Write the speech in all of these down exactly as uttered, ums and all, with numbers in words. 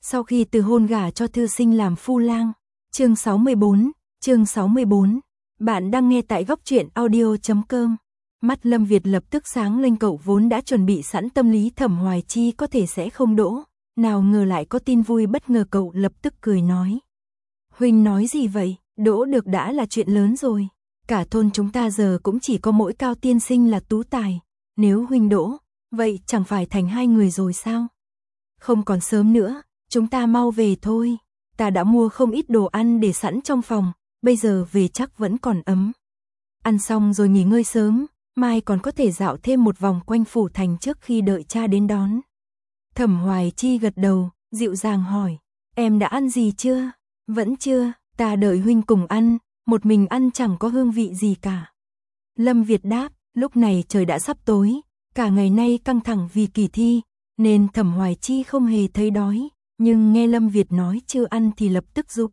Sau khi từ hôn gả cho thư sinh làm phu lang. Chương sáu mươi bốn, chương sáu mươi bốn. Bạn đang nghe tại góc truyện audio chấm com. Mắt Lâm Việt lập tức sáng lên, cậu vốn đã chuẩn bị sẵn tâm lý Thẩm Hoài Chi có thể sẽ không đỗ, nào ngờ lại có tin vui bất ngờ, cậu lập tức cười nói. Huynh nói gì vậy, đỗ được đã là chuyện lớn rồi. Cả thôn chúng ta giờ cũng chỉ có mỗi Cao tiên sinh là tú tài, nếu huynh đỗ, vậy chẳng phải thành hai người rồi sao? Không còn sớm nữa, chúng ta mau về thôi. Ta đã mua không ít đồ ăn để sẵn trong phòng, bây giờ về chắc vẫn còn ấm. Ăn xong rồi nghỉ ngơi sớm, mai còn có thể dạo thêm một vòng quanh phủ thành trước khi đợi cha đến đón. Thẩm Hoài Chi gật đầu, dịu dàng hỏi, em đã ăn gì chưa? Vẫn chưa, ta đợi huynh cùng ăn, một mình ăn chẳng có hương vị gì cả. Lâm Việt đáp, lúc này trời đã sắp tối, cả ngày nay căng thẳng vì kỳ thi, nên Thẩm Hoài Chi không hề thấy đói, nhưng nghe Lâm Việt nói chưa ăn thì lập tức giục.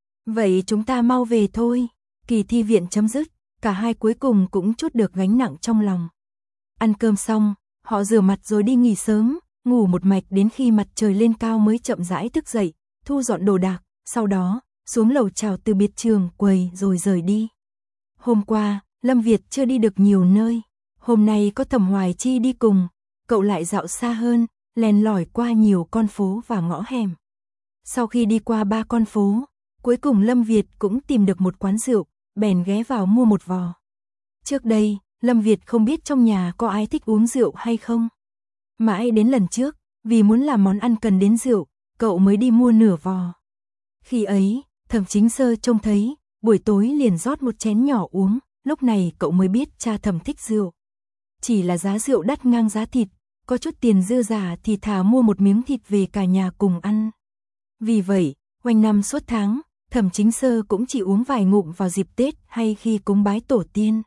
Vậy chúng ta mau về thôi, kỳ thi viện chấm dứt, cả hai cuối cùng cũng trút được gánh nặng trong lòng. Ăn cơm xong, họ rửa mặt rồi đi nghỉ sớm, ngủ một mạch đến khi mặt trời lên cao mới chậm rãi thức dậy, thu dọn đồ đạc, sau đó xuống lầu chào từ biệt trường quầy rồi rời đi. Hôm qua, Lâm Việt chưa đi được nhiều nơi, hôm nay có Thẩm Hoài Chi đi cùng, cậu lại dạo xa hơn, len lỏi qua nhiều con phố và ngõ hẻm. Sau khi đi qua ba con phố, cuối cùng Lâm Việt cũng tìm được một quán rượu, bèn ghé vào mua một vò. Trước đây, Lâm Việt không biết trong nhà có ai thích uống rượu hay không. Mãi đến lần trước, vì muốn làm món ăn cần đến rượu, cậu mới đi mua nửa vò. Khi ấy, Thẩm Chính Sơ trông thấy, buổi tối liền rót một chén nhỏ uống, lúc này cậu mới biết cha Thẩm thích rượu. Chỉ là giá rượu đắt ngang giá thịt, có chút tiền dư giả thì thà mua một miếng thịt về cả nhà cùng ăn. Vì vậy, quanh năm suốt tháng, Thẩm Chính Sơ cũng chỉ uống vài ngụm vào dịp Tết hay khi cúng bái tổ tiên.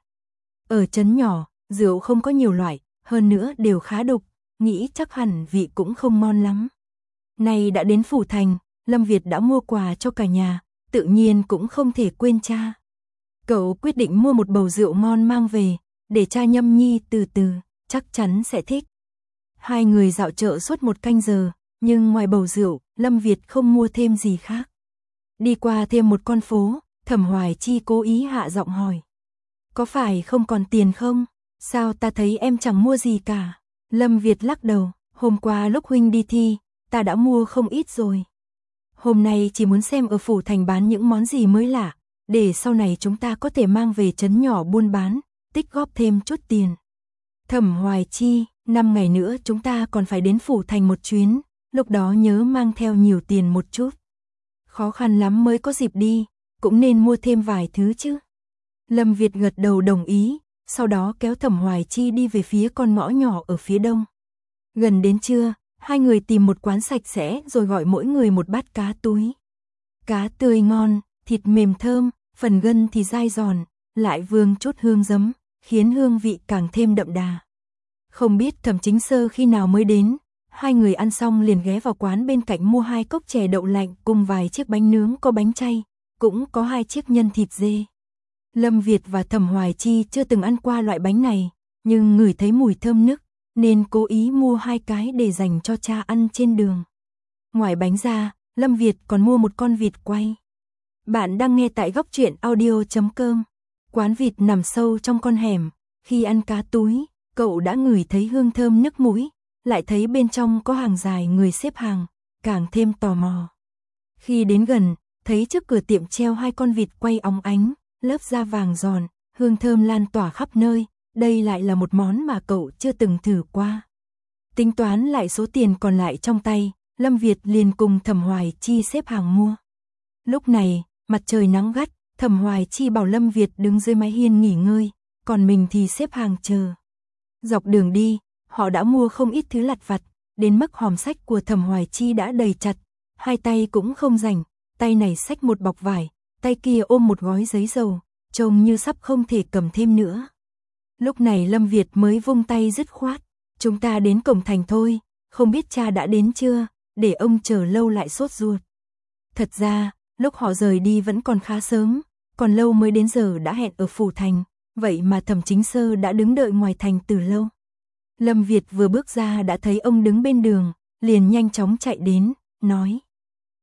Ở trấn nhỏ, rượu không có nhiều loại, hơn nữa đều khá đục, nghĩ chắc hẳn vị cũng không ngon lắm. Nay đã đến phủ thành, Lâm Việt đã mua quà cho cả nhà, tự nhiên cũng không thể quên cha. Cậu quyết định mua một bầu rượu ngon mang về, để cha nhâm nhi từ từ, chắc chắn sẽ thích. Hai người dạo chợ suốt một canh giờ, nhưng ngoài bầu rượu, Lâm Việt không mua thêm gì khác. Đi qua thêm một con phố, Thẩm Hoài Chi cố ý hạ giọng hỏi. Có phải không còn tiền không? Sao ta thấy em chẳng mua gì cả? Lâm Việt lắc đầu, hôm qua lúc huynh đi thi, ta đã mua không ít rồi. Hôm nay chỉ muốn xem ở phủ thành bán những món gì mới lạ, để sau này chúng ta có thể mang về trấn nhỏ buôn bán, tích góp thêm chút tiền. Thẩm Hoài Chi, năm ngày nữa chúng ta còn phải đến phủ thành một chuyến, lúc đó nhớ mang theo nhiều tiền một chút. Khó khăn lắm mới có dịp đi, cũng nên mua thêm vài thứ chứ. Lâm Việt gật đầu đồng ý, sau đó kéo Thẩm Hoài Chi đi về phía con ngõ nhỏ ở phía đông. Gần đến trưa, hai người tìm một quán sạch sẽ rồi gọi mỗi người một bát cá túi. Cá tươi ngon, thịt mềm thơm, phần gân thì dai giòn, lại vương chút hương giấm, khiến hương vị càng thêm đậm đà. Không biết Thẩm Chính Sơ khi nào mới đến, hai người ăn xong liền ghé vào quán bên cạnh mua hai cốc chè đậu lạnh cùng vài chiếc bánh nướng có bánh chay, cũng có hai chiếc nhân thịt dê. Lâm Việt và Thẩm Hoài Chi chưa từng ăn qua loại bánh này, nhưng ngửi thấy mùi thơm nức, nên cố ý mua hai cái để dành cho cha ăn trên đường. Ngoài bánh ra, Lâm Việt còn mua một con vịt quay. Bạn đang nghe tại góc truyện audio chấm com. Quán vịt nằm sâu trong con hẻm, khi ăn cá túi, cậu đã ngửi thấy hương thơm nức mũi, lại thấy bên trong có hàng dài người xếp hàng, càng thêm tò mò. Khi đến gần, thấy trước cửa tiệm treo hai con vịt quay óng ánh, lớp da vàng giòn, hương thơm lan tỏa khắp nơi, đây lại là một món mà cậu chưa từng thử qua. Tính toán lại số tiền còn lại trong tay, Lâm Việt liền cùng Thẩm Hoài Chi xếp hàng mua. Lúc này, mặt trời nắng gắt, Thẩm Hoài Chi bảo Lâm Việt đứng dưới mái hiên nghỉ ngơi, còn mình thì xếp hàng chờ. Dọc đường đi, họ đã mua không ít thứ lặt vặt, đến mức hòm xách của Thẩm Hoài Chi đã đầy chặt, hai tay cũng không rảnh, tay này xách một bọc vải, tay kia ôm một gói giấy dầu, trông như sắp không thể cầm thêm nữa. Lúc này Lâm Việt mới vung tay dứt khoát, chúng ta đến cổng thành thôi, không biết cha đã đến chưa, để ông chờ lâu lại sốt ruột. Thật ra, lúc họ rời đi vẫn còn khá sớm, còn lâu mới đến giờ đã hẹn ở phủ thành, vậy mà Thẩm Chính Sơ đã đứng đợi ngoài thành từ lâu. Lâm Việt vừa bước ra đã thấy ông đứng bên đường, liền nhanh chóng chạy đến, nói,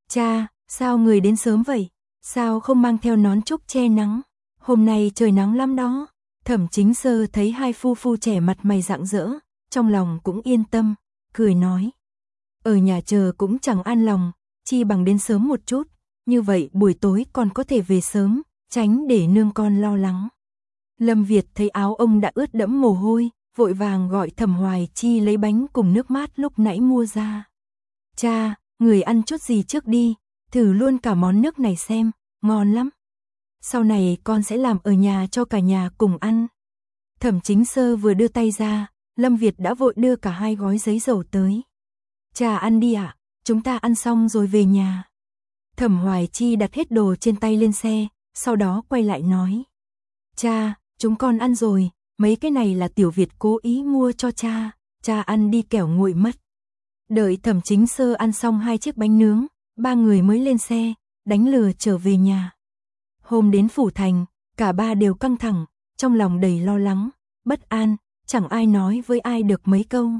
Cha, sao người đến sớm vậy? Sao không mang theo nón trúc che nắng? Hôm nay trời nắng lắm đó. Thẩm Chính Sơ thấy hai phu phu trẻ mặt mày rạng rỡ, trong lòng cũng yên tâm, cười nói. Ở nhà chờ cũng chẳng an lòng, chi bằng đến sớm một chút, như vậy buổi tối còn có thể về sớm, tránh để nương con lo lắng. Lâm Việt thấy áo ông đã ướt đẫm mồ hôi, vội vàng gọi Thẩm Hoài Chi lấy bánh cùng nước mát lúc nãy mua ra. Cha, người ăn chút gì trước đi, thử luôn cả món nước này xem, ngon lắm. Sau này con sẽ làm ở nhà cho cả nhà cùng ăn. Thẩm Chính Sơ vừa đưa tay ra, Lâm Việt đã vội đưa cả hai gói giấy dầu tới. Cha ăn đi ạ, chúng ta ăn xong rồi về nhà. Thẩm Hoài Chi đặt hết đồ trên tay lên xe, sau đó quay lại nói. Cha, chúng con ăn rồi, mấy cái này là Tiểu Việt cố ý mua cho cha, cha ăn đi kẻo nguội mất. Đợi Thẩm Chính Sơ ăn xong hai chiếc bánh nướng, ba người mới lên xe, đánh lừa trở về nhà. Hôm đến Phủ Thành, cả ba đều căng thẳng, trong lòng đầy lo lắng, bất an, chẳng ai nói với ai được mấy câu.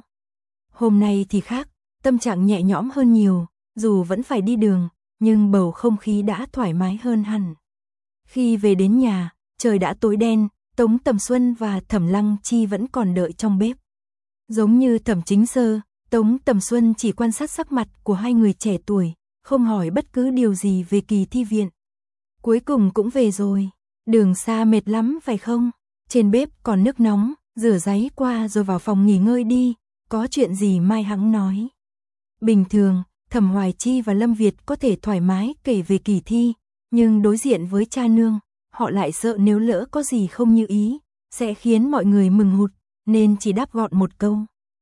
Hôm nay thì khác, tâm trạng nhẹ nhõm hơn nhiều, dù vẫn phải đi đường, nhưng bầu không khí đã thoải mái hơn hẳn. Khi về đến nhà, trời đã tối đen, Tống Tầm Xuân và Thẩm Lăng Chi vẫn còn đợi trong bếp. Giống như Thẩm Chính Sơ, Tống Tầm Xuân chỉ quan sát sắc mặt của hai người trẻ tuổi, không hỏi bất cứ điều gì về kỳ thi viện. Cuối cùng cũng về rồi, đường xa mệt lắm phải không? Trên bếp còn nước nóng, rửa ráy qua rồi vào phòng nghỉ ngơi đi, có chuyện gì mai hẵng nói. Bình thường, Thẩm Hoài Chi và Lâm Việt có thể thoải mái kể về kỳ thi, nhưng đối diện với cha nương, họ lại sợ nếu lỡ có gì không như ý, sẽ khiến mọi người mừng hụt, nên chỉ đáp gọn một câu.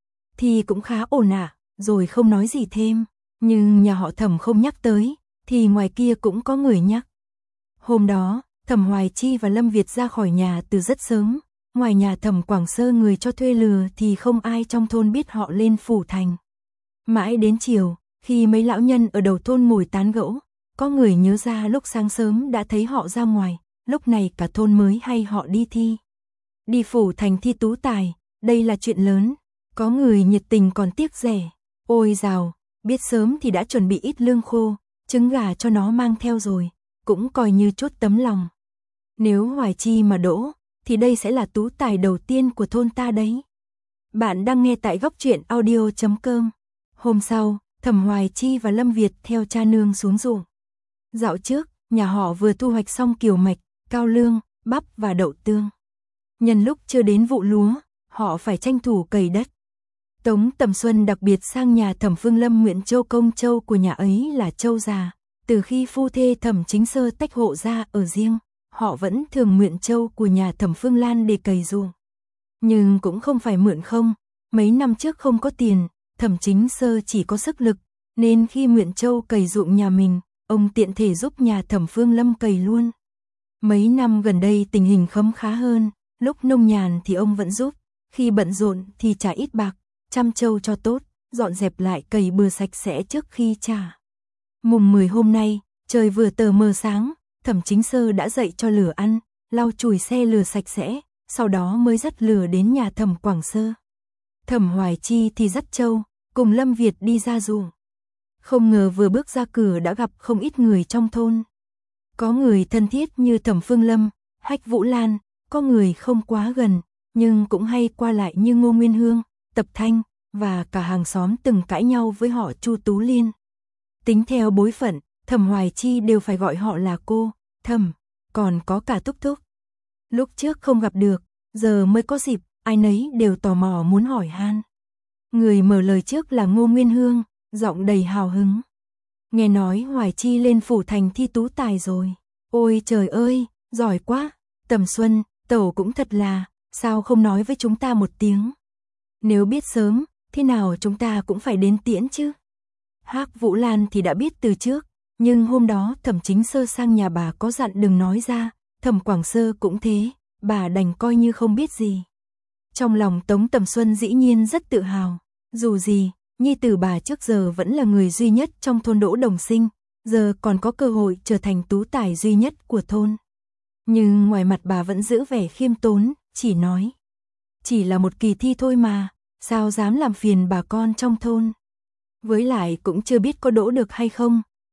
Thì cũng khá ổn ạ, rồi không nói gì thêm, nhưng nhà họ Thẩm không nhắc tới, thì ngoài kia cũng có người nhắc. Hôm đó, Thẩm Hoài Chi và Lâm Việt ra khỏi nhà từ rất sớm, ngoài nhà Thẩm Quảng Sơ người cho thuê lừa thì không ai trong thôn biết họ lên Phủ Thành. Mãi đến chiều, khi mấy lão nhân ở đầu thôn ngồi tán gẫu, có người nhớ ra lúc sáng sớm đã thấy họ ra ngoài, lúc này cả thôn mới hay họ đi thi. Đi Phủ Thành thi tú tài, đây là chuyện lớn, có người nhiệt tình còn tiếc rẻ. Ôi dào, biết sớm thì đã chuẩn bị ít lương khô, trứng gà cho nó mang theo rồi, cũng coi như chút tấm lòng. Nếu Hoài Chi mà đỗ, thì đây sẽ là tú tài đầu tiên của thôn ta đấy. Bạn đang nghe tại góc truyện audio chấm com. Hôm sau, Thẩm Hoài Chi và Lâm Việt theo cha nương xuống ruộng. Dạo trước, nhà họ vừa thu hoạch xong kiều mạch, cao lương, bắp và đậu tương. Nhân lúc chưa đến vụ lúa, họ phải tranh thủ cày đất. Tống Tầm Xuân đặc biệt sang nhà Thẩm Phương Lâm nguyện châu công châu của nhà ấy là châu già. Từ khi phu thê Thẩm Chính Sơ tách hộ ra ở riêng, họ vẫn thường mượn châu của nhà Thẩm Phương Lan để cày ruộng. Nhưng cũng không phải mượn không, mấy năm trước không có tiền, Thẩm Chính Sơ chỉ có sức lực, nên khi mượn châu cày ruộng nhà mình, ông tiện thể giúp nhà Thẩm Phương Lâm cày luôn. Mấy năm gần đây tình hình khấm khá hơn, lúc nông nhàn thì ông vẫn giúp, khi bận rộn thì trả ít bạc, chăm châu cho tốt, dọn dẹp lại cày bừa sạch sẽ trước khi trả. Mùng mười hôm nay, trời vừa tờ mờ sáng, Thẩm Chính Sơ đã dậy cho lửa ăn, lau chùi xe lửa sạch sẽ, sau đó mới dắt lửa đến nhà Thẩm Quảng Sơ. Thẩm Hoài Chi thì dắt châu, cùng Lâm Việt đi ra ruộng. Không ngờ vừa bước ra cửa đã gặp không ít người trong thôn. Có người thân thiết như Thẩm Phương Lâm, Hách Vũ Lan, có người không quá gần, nhưng cũng hay qua lại như Ngô Nguyên Hương, Tập Thanh, và cả hàng xóm từng cãi nhau với họ Chu Tú Liên. Tính theo bối phận, Thẩm Hoài Chi đều phải gọi họ là cô, Thẩm, còn có cả Thúc Thúc. Lúc trước không gặp được, giờ mới có dịp, ai nấy đều tò mò muốn hỏi han. Người mở lời trước là Ngô Nguyên Hương, giọng đầy hào hứng. Nghe nói Hoài Chi lên Phủ Thành thi tú tài rồi. Ôi trời ơi, giỏi quá, Tầm Xuân, tẩu cũng thật là, sao không nói với chúng ta một tiếng. Nếu biết sớm, thế nào chúng ta cũng phải đến tiễn chứ. Hách Vũ Lan thì đã biết từ trước, nhưng hôm đó Thẩm Chính Sơ sang nhà bà có dặn đừng nói ra, Thẩm Quảng Sơ cũng thế, bà đành coi như không biết gì. Trong lòng Tống Tầm Xuân dĩ nhiên rất tự hào, dù gì, nhi tử bà trước giờ vẫn là người duy nhất trong thôn Đỗ Đồng Sinh, giờ còn có cơ hội trở thành tú tài duy nhất của thôn. Nhưng ngoài mặt bà vẫn giữ vẻ khiêm tốn, chỉ nói, chỉ là một kỳ thi thôi mà, sao dám làm phiền bà con trong thôn. Với lại cũng chưa biết có đỗ được hay không,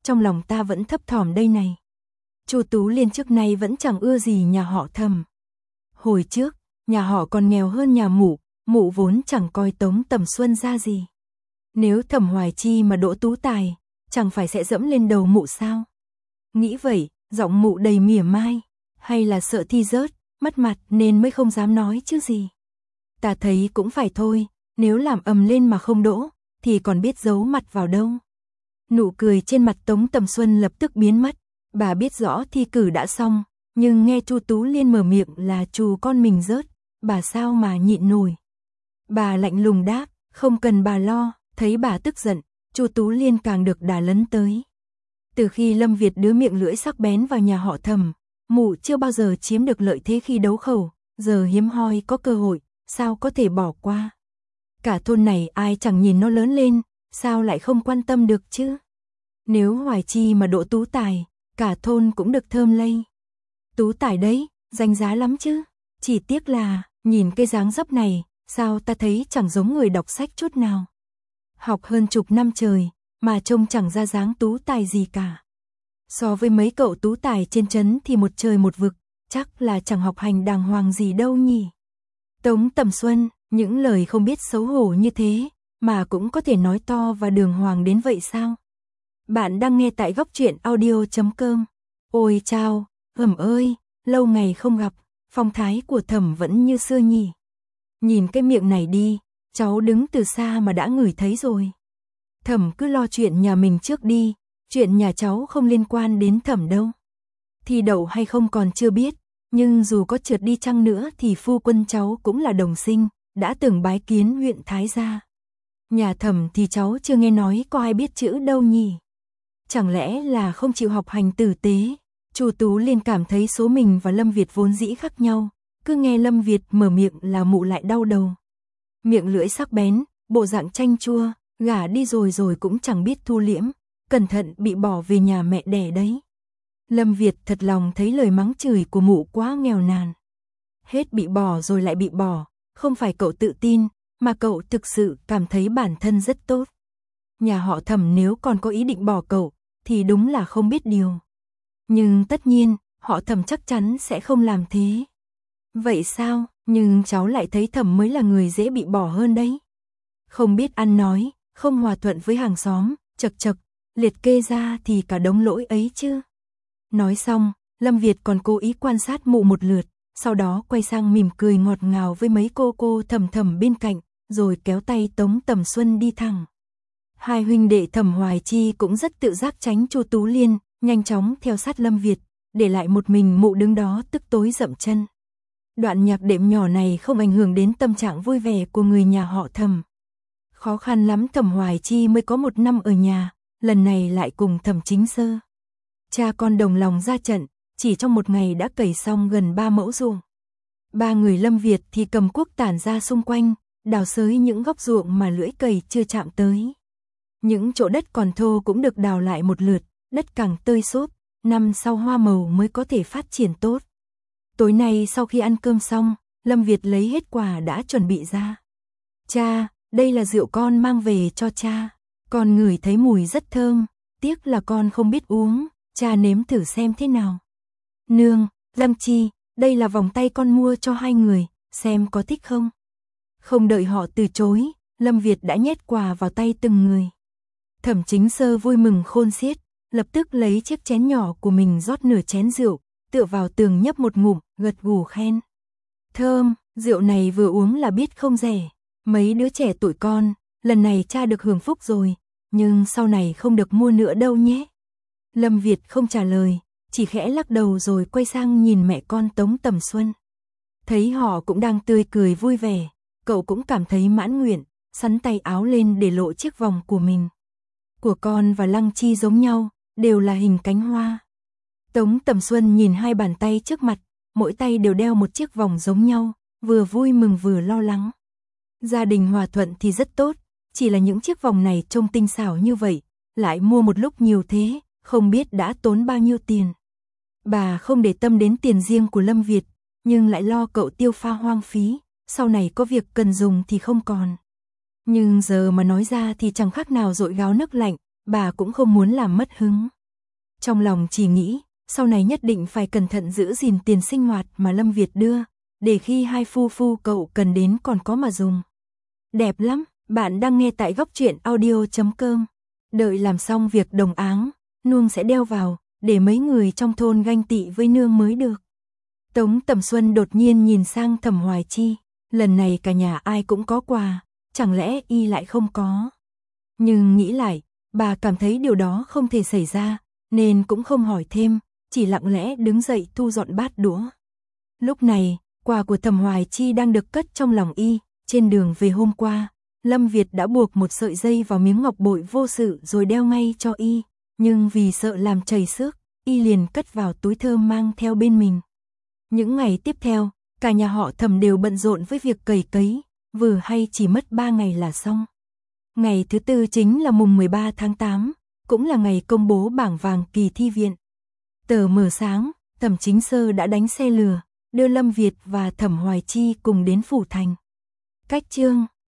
trong lòng ta vẫn thấp thỏm đây này. Chu Tú Liên trước nay vẫn chẳng ưa gì nhà họ Thẩm. Hồi trước, nhà họ còn nghèo hơn nhà mụ, mụ vốn chẳng coi Tống Tầm Xuân ra gì. Nếu Thẩm Hoài Chi mà đỗ tú tài, chẳng phải sẽ dẫm lên đầu mụ sao? Nghĩ vậy, giọng mụ đầy mỉa mai, hay là sợ thi rớt, mất mặt nên mới không dám nói chứ gì. Ta thấy cũng phải thôi, nếu làm ầm lên mà không đỗ, thì còn biết giấu mặt vào đâu. Nụ cười trên mặt Tống Tầm Xuân lập tức biến mất, bà biết rõ thi cử đã xong, nhưng nghe Chu Tú Liên mở miệng là Chu con mình rớt, bà sao mà nhịn nổi. Bà lạnh lùng đáp, không cần bà lo, thấy bà tức giận, Chu Tú Liên càng được đà lấn tới. Từ khi Lâm Việt đưa miệng lưỡi sắc bén vào nhà họ Thẩm, mụ chưa bao giờ chiếm được lợi thế khi đấu khẩu, giờ hiếm hoi có cơ hội, sao có thể bỏ qua. Cả thôn này ai chẳng nhìn nó lớn lên, sao lại không quan tâm được chứ? Nếu Hoài Chi mà đỗ tú tài, cả thôn cũng được thơm lây. Tú tài đấy, danh giá lắm chứ. Chỉ tiếc là, nhìn cái dáng dấp này, sao ta thấy chẳng giống người đọc sách chút nào. Học hơn chục năm trời, mà trông chẳng ra dáng tú tài gì cả. So với mấy cậu tú tài trên trấn thì một trời một vực, chắc là chẳng học hành đàng hoàng gì đâu nhỉ. Tống Tầm Xuân, những lời không biết xấu hổ như thế, mà cũng có thể nói to và đường hoàng đến vậy sao? Bạn đang nghe tại góc truyện audio chấm com. Ôi chao, Thẩm ơi, lâu ngày không gặp, phong thái của Thẩm vẫn như xưa nhỉ. Nhìn cái miệng này đi, cháu đứng từ xa mà đã ngửi thấy rồi. Thẩm cứ lo chuyện nhà mình trước đi, chuyện nhà cháu không liên quan đến Thẩm đâu. Thi đậu hay không còn chưa biết, nhưng dù có trượt đi chăng nữa thì phu quân cháu cũng là đồng sinh, đã từng bái kiến huyện Thái Gia. Nhà Thẩm thì cháu chưa nghe nói có ai biết chữ đâu nhỉ. Chẳng lẽ là không chịu học hành tử tế? Chu Tú Liên cảm thấy số mình và Lâm Việt vốn dĩ khác nhau, cứ nghe Lâm Việt mở miệng là mụ lại đau đầu. Miệng lưỡi sắc bén, bộ dạng chanh chua, gả đi rồi rồi cũng chẳng biết thu liễm, cẩn thận bị bỏ về nhà mẹ đẻ đấy. Lâm Việt thật lòng thấy lời mắng chửi của mụ quá nghèo nàn. Hết bị bỏ rồi lại bị bỏ, không phải cậu tự tin, mà cậu thực sự cảm thấy bản thân rất tốt. Nhà họ Thẩm nếu còn có ý định bỏ cậu, thì đúng là không biết điều. Nhưng tất nhiên, họ Thẩm chắc chắn sẽ không làm thế. Vậy sao, nhưng cháu lại thấy Thẩm mới là người dễ bị bỏ hơn đấy. Không biết ăn nói, không hòa thuận với hàng xóm, chật chật, liệt kê ra thì cả đống lỗi ấy chứ. Nói xong, Lâm Việt còn cố ý quan sát mụ một lượt, sau đó quay sang mỉm cười ngọt ngào với mấy cô cô Thẩm Thẩm bên cạnh, rồi kéo tay Tống Tầm Xuân đi thẳng. Hai huynh đệ Thẩm Hoài Chi cũng rất tự giác tránh Chu Tú Liên, nhanh chóng theo sát Lâm Việt, để lại một mình mụ đứng đó tức tối dậm chân. Đoạn nhạc đệm nhỏ này không ảnh hưởng đến tâm trạng vui vẻ của người nhà họ Thẩm. Khó khăn lắm Thẩm Hoài Chi mới có một năm ở nhà, lần này lại cùng Thẩm Chính Sơ. Cha con đồng lòng ra trận, chỉ trong một ngày đã cày xong gần ba mẫu ruộng. Ba người Lâm Việt thì cầm cuốc tản ra xung quanh, đào xới những góc ruộng mà lưỡi cày chưa chạm tới. Những chỗ đất còn thô cũng được đào lại một lượt, đất càng tơi xốp, năm sau hoa màu mới có thể phát triển tốt. Tối nay sau khi ăn cơm xong, Lâm Việt lấy hết quà đã chuẩn bị ra. Cha, đây là rượu con mang về cho cha. Con ngửi thấy mùi rất thơm, tiếc là con không biết uống, cha nếm thử xem thế nào. Nương, Lâm Chi, đây là vòng tay con mua cho hai người, xem có thích không? Không đợi họ từ chối, Lâm Việt đã nhét quà vào tay từng người. Thẩm Chính Sơ vui mừng khôn xiết, lập tức lấy chiếc chén nhỏ của mình rót nửa chén rượu, tựa vào tường nhấp một ngụm, gật gù khen. Thơm, rượu này vừa uống là biết không rẻ. Mấy đứa trẻ tụi con, lần này cha được hưởng phúc rồi, nhưng sau này không được mua nữa đâu nhé. Lâm Việt không trả lời, chỉ khẽ lắc đầu rồi quay sang nhìn mẹ con Tống Tầm Xuân. Thấy họ cũng đang tươi cười vui vẻ, cậu cũng cảm thấy mãn nguyện, sắn tay áo lên để lộ chiếc vòng của mình. Của con và Lăng Chi giống nhau, đều là hình cánh hoa. Tống Tầm Xuân nhìn hai bàn tay trước mặt, mỗi tay đều đeo một chiếc vòng giống nhau, vừa vui mừng vừa lo lắng. Gia đình hòa thuận thì rất tốt, chỉ là những chiếc vòng này trông tinh xảo như vậy, lại mua một lúc nhiều thế, không biết đã tốn bao nhiêu tiền. Bà không để tâm đến tiền riêng của Lâm Việt, nhưng lại lo cậu tiêu pha hoang phí, sau này có việc cần dùng thì không còn. Nhưng giờ mà nói ra thì chẳng khác nào dội gáo nước lạnh, bà cũng không muốn làm mất hứng. Trong lòng chỉ nghĩ, sau này nhất định phải cẩn thận giữ gìn tiền sinh hoạt mà Lâm Việt đưa, để khi hai phu phu cậu cần đến còn có mà dùng. Đẹp lắm, bạn đang nghe tại góc truyện audio chấm com. Đợi làm xong việc đồng áng, Nuông sẽ đeo vào, để mấy người trong thôn ganh tị với nương mới được. Tống Tầm Xuân đột nhiên nhìn sang Thẩm Hoài Chi, lần này cả nhà ai cũng có quà, chẳng lẽ y lại không có. Nhưng nghĩ lại, bà cảm thấy điều đó không thể xảy ra, nên cũng không hỏi thêm, chỉ lặng lẽ đứng dậy thu dọn bát đũa. Lúc này, quà của Thẩm Hoài Chi đang được cất trong lòng y, trên đường về hôm qua, Lâm Việt đã buộc một sợi dây vào miếng ngọc bội vô sự rồi đeo ngay cho y, nhưng vì sợ làm chảy xước, y liền cất vào túi thơm mang theo bên mình. Những ngày tiếp theo, cả nhà họ Thẩm đều bận rộn với việc cày cấy, vừa hay chỉ mất ba ngày là xong. Ngày thứ tư chính là mùng mười ba tháng tám, cũng là ngày công bố bảng vàng kỳ thi viện. Tờ mờ sáng, Thẩm Chính Sơ đã đánh xe lừa, đưa Lâm Việt và Thẩm Hoài Chi cùng đến phủ thành. Cách chương